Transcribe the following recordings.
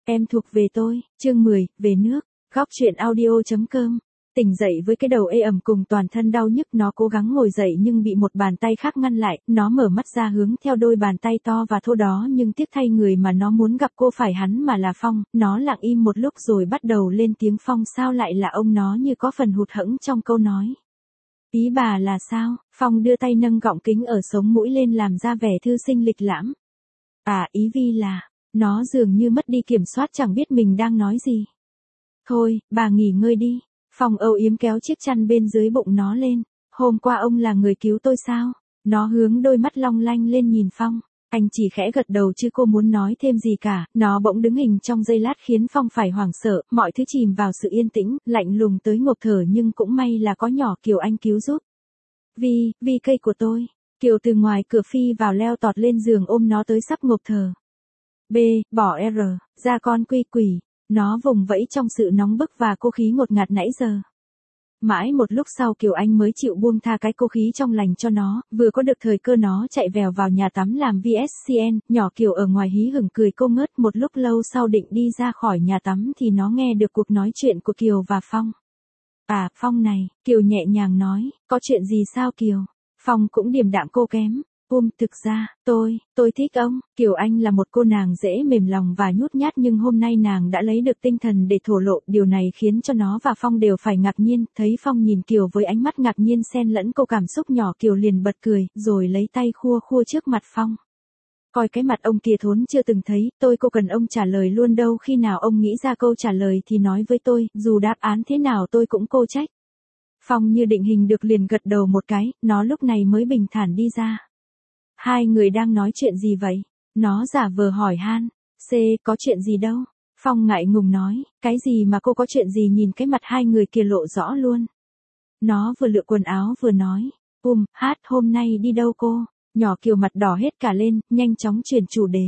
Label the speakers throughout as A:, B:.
A: Em thuộc về tôi, chương 10, về nước, góc chuyện audio.com. Tỉnh dậy với cái đầu ê ẩm cùng toàn thân đau nhức, nó cố gắng ngồi dậy nhưng bị một bàn tay khác ngăn lại, nó mở mắt ra hướng theo đôi bàn tay to và thô đó, nhưng tiếc thay người mà nó muốn gặp cô phải hắn mà là Phong. Nó lặng im một lúc rồi bắt đầu lên tiếng. Phong sao lại là ông? Nó như có phần hụt hẫng trong câu nói. Ý bà là sao? Phong đưa tay nâng gọng kính ở sống mũi lên làm ra vẻ thư sinh lịch lãm. À, ý Vi là, nó dường như mất đi kiểm soát, chẳng biết mình đang nói gì. Thôi, bà nghỉ ngơi đi. Phong âu yếm kéo chiếc chăn bên dưới bụng nó lên. Hôm qua ông là người cứu tôi sao? Nó hướng đôi mắt long lanh lên nhìn Phong. Anh chỉ khẽ gật đầu chứ cô muốn nói thêm gì cả. Nó bỗng đứng hình trong giây lát khiến Phong phải hoảng sợ. Mọi thứ chìm vào sự yên tĩnh, lạnh lùng tới ngộp thở, nhưng cũng may là có nhỏ Kiều anh cứu giúp. Vi cây của tôi. Kiều từ ngoài cửa phi vào, leo tọt lên giường ôm nó tới sắp ngộp thở. Bỏ R, ra con quy quỷ. Nó vùng vẫy trong sự nóng bức và cô khí ngột ngạt nãy giờ. Mãi một lúc sau Kiều Anh mới chịu buông tha cái cô khí trong lành cho nó. Vừa có được thời cơ nó chạy vèo vào nhà tắm làm VSCN. Nhỏ Kiều ở ngoài hí hửng cười cô ngớt. Một lúc lâu sau định đi ra khỏi nhà tắm thì nó nghe được cuộc nói chuyện của Kiều và Phong. À, Phong này, Kiều nhẹ nhàng nói, có chuyện gì sao Kiều? Phong cũng điềm đạm cô kém. Thực ra, tôi thích ông. Kiều Anh là một cô nàng dễ mềm lòng và nhút nhát, nhưng hôm nay nàng đã lấy được tinh thần để thổ lộ. Điều này khiến cho nó và Phong đều phải ngạc nhiên. Thấy Phong nhìn Kiều với ánh mắt ngạc nhiên xen lẫn cô cảm xúc, nhỏ Kiều liền bật cười, rồi lấy tay khua trước mặt Phong. Coi cái mặt ông kia thốn chưa từng thấy, cô cần ông trả lời luôn đâu, khi nào ông nghĩ ra câu trả lời thì nói với tôi, dù đáp án thế nào tôi cũng cô trách. Phong như định hình được liền gật đầu một cái, nó lúc này mới bình thản đi ra. Hai người đang nói chuyện gì vậy? Nó giả vờ hỏi han. Có chuyện gì đâu. Phong ngại ngùng nói, cái gì mà cô có chuyện gì? Nhìn cái mặt hai người kia lộ rõ luôn. Nó vừa lựa quần áo vừa nói, hôm nay đi đâu cô? Nhỏ Kiều mặt đỏ hết cả lên, nhanh chóng chuyển chủ đề.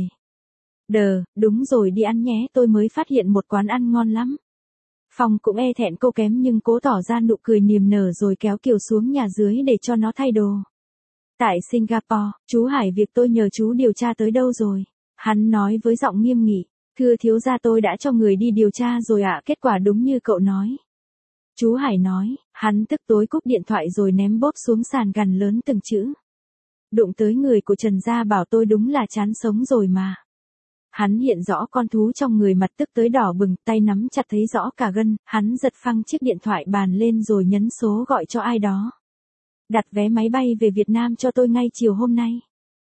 A: Đúng rồi, đi ăn nhé, tôi mới phát hiện một quán ăn ngon lắm. Phong cũng e thẹn cô kém nhưng cố tỏ ra nụ cười niềm nở rồi kéo Kiều xuống nhà dưới để cho nó thay đồ. Tại Singapore, chú Hải, việc tôi nhờ chú điều tra tới đâu rồi? Hắn nói với giọng nghiêm nghị. Thưa thiếu gia, tôi đã cho người đi điều tra rồi ạ, kết quả đúng như cậu nói. Chú Hải nói, hắn tức tối cúp điện thoại rồi ném bốp xuống sàn gằn lớn từng chữ. Đụng tới người của Trần Gia Bảo tôi đúng là chán sống rồi mà. Hắn hiện rõ con thú trong người, mặt tức tới đỏ bừng, tay nắm chặt thấy rõ cả gân, hắn giật phăng chiếc điện thoại bàn lên rồi nhấn số gọi cho ai đó. Đặt vé máy bay về Việt Nam cho tôi ngay chiều hôm nay.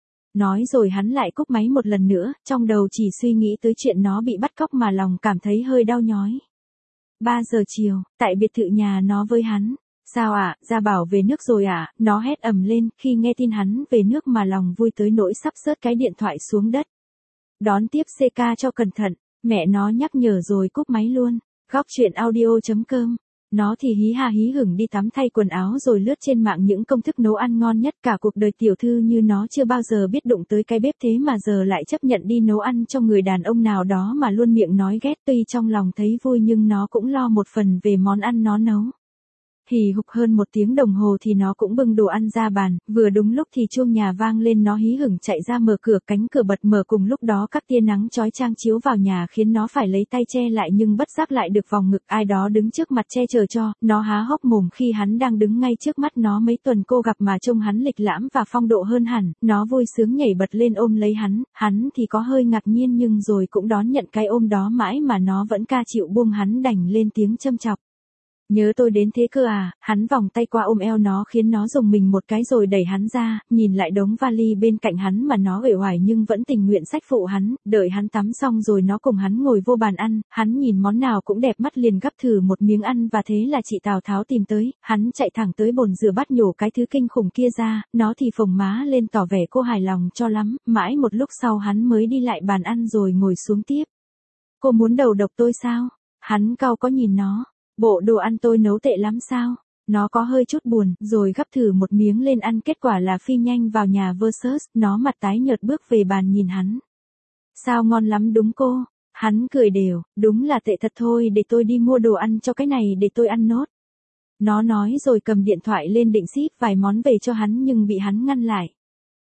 A: Nói rồi hắn lại cúp máy một lần nữa, trong đầu chỉ suy nghĩ tới chuyện nó bị bắt cóc mà lòng cảm thấy hơi đau nhói. 3 giờ chiều, tại biệt thự nhà nó với hắn. Sao ạ, Gia Bảo về nước rồi ạ? Nó hét ầm lên khi nghe tin hắn về nước mà lòng vui tới nỗi sắp rớt cái điện thoại xuống đất. Đón tiếp CK cho cẩn thận, mẹ nó nhắc nhở rồi cúp máy luôn. Góc chuyện audio.com. Nó thì hí ha hí hửng đi tắm thay quần áo rồi lướt trên mạng những công thức nấu ăn ngon nhất. Cả cuộc đời tiểu thư như nó chưa bao giờ biết đụng tới cái bếp, thế mà giờ lại chấp nhận đi nấu ăn cho người đàn ông nào đó mà luôn miệng nói ghét. Tuy trong lòng thấy vui nhưng nó cũng lo một phần về món ăn nó nấu. Hì hục hơn 1 tiếng đồng hồ thì nó cũng bưng đồ ăn ra bàn, vừa đúng lúc thì chuông nhà vang lên, nó hí hửng chạy ra mở cửa, cánh cửa bật mở, cùng lúc đó các tia nắng chói chang chiếu vào nhà khiến nó phải lấy tay che lại nhưng bất giác lại được vòng ngực ai đó đứng trước mặt che chở cho. Nó há hốc mồm khi hắn đang đứng ngay trước mắt nó. Mấy tuần cô gặp mà trông hắn lịch lãm và phong độ hơn hẳn, nó vui sướng nhảy bật lên ôm lấy hắn thì có hơi ngạc nhiên nhưng rồi cũng đón nhận cái ôm đó mãi mà nó vẫn ca chịu buông hắn đành lên tiếng châm chọc. Nhớ tôi đến thế cơ à? Hắn vòng tay qua ôm eo nó khiến nó rùng mình một cái rồi đẩy hắn ra, nhìn lại đống vali bên cạnh hắn mà nó uể oải nhưng vẫn tình nguyện xách phụ hắn. Đợi hắn tắm xong rồi nó cùng hắn ngồi vô bàn ăn, hắn nhìn món nào cũng đẹp mắt liền gắp thử một miếng ăn, và thế là chị Tào Tháo tìm tới. Hắn chạy thẳng tới bồn rửa bát nhổ cái thứ kinh khủng kia ra, nó thì phồng má lên tỏ vẻ cô hài lòng cho lắm. Mãi một lúc sau hắn mới đi lại bàn ăn rồi ngồi xuống tiếp. Cô muốn đầu độc tôi sao? Hắn cau có nhìn nó. Bộ đồ ăn tôi nấu tệ lắm sao? Nó có hơi chút buồn, rồi gắp thử một miếng lên ăn, kết quả là phi nhanh vào nhà versus. Nó mặt tái nhợt bước về bàn nhìn hắn. Sao, ngon lắm đúng cô? Hắn cười đều, đúng là tệ thật thôi, để tôi đi mua đồ ăn cho cái này để tôi ăn nốt. Nó nói rồi cầm điện thoại lên định ship vài món về cho hắn nhưng bị hắn ngăn lại.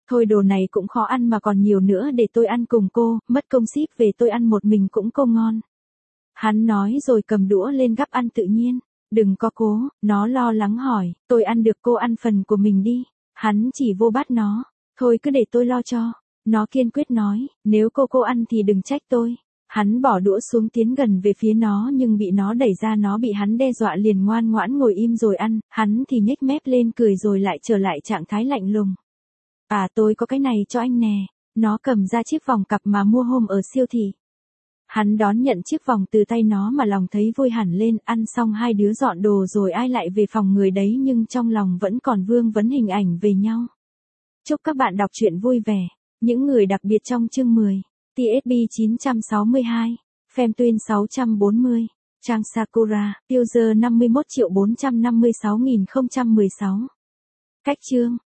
A: Thôi đồ này cũng khó ăn mà còn nhiều nữa để tôi ăn cùng cô, mất công ship về tôi ăn một mình cũng cô ngon. Hắn nói rồi cầm đũa lên gắp ăn tự nhiên. Đừng có cố, nó lo lắng hỏi, tôi ăn được cô ăn phần của mình đi. Hắn chỉ vô bát nó, thôi cứ để tôi lo cho. Nó kiên quyết nói, nếu cô ăn thì đừng trách tôi. Hắn bỏ đũa xuống tiến gần về phía nó nhưng bị nó đẩy ra, nó bị hắn đe dọa liền ngoan ngoãn ngồi im rồi ăn, hắn thì nhếch mép lên cười rồi lại trở lại trạng thái lạnh lùng. À tôi có cái này cho anh nè, nó cầm ra chiếc vòng cặp mà mua hôm ở siêu thị. Hắn đón nhận chiếc vòng từ tay nó mà lòng thấy vui hẳn lên, ăn xong hai đứa dọn đồ rồi ai lại về phòng người đấy nhưng trong lòng vẫn còn vương vấn hình ảnh về nhau. Chúc các bạn đọc truyện vui vẻ. Những người đặc biệt trong chương 10. TSB 962, Femtwin 640, Trang Sakura, User 51.456.016. Cách chương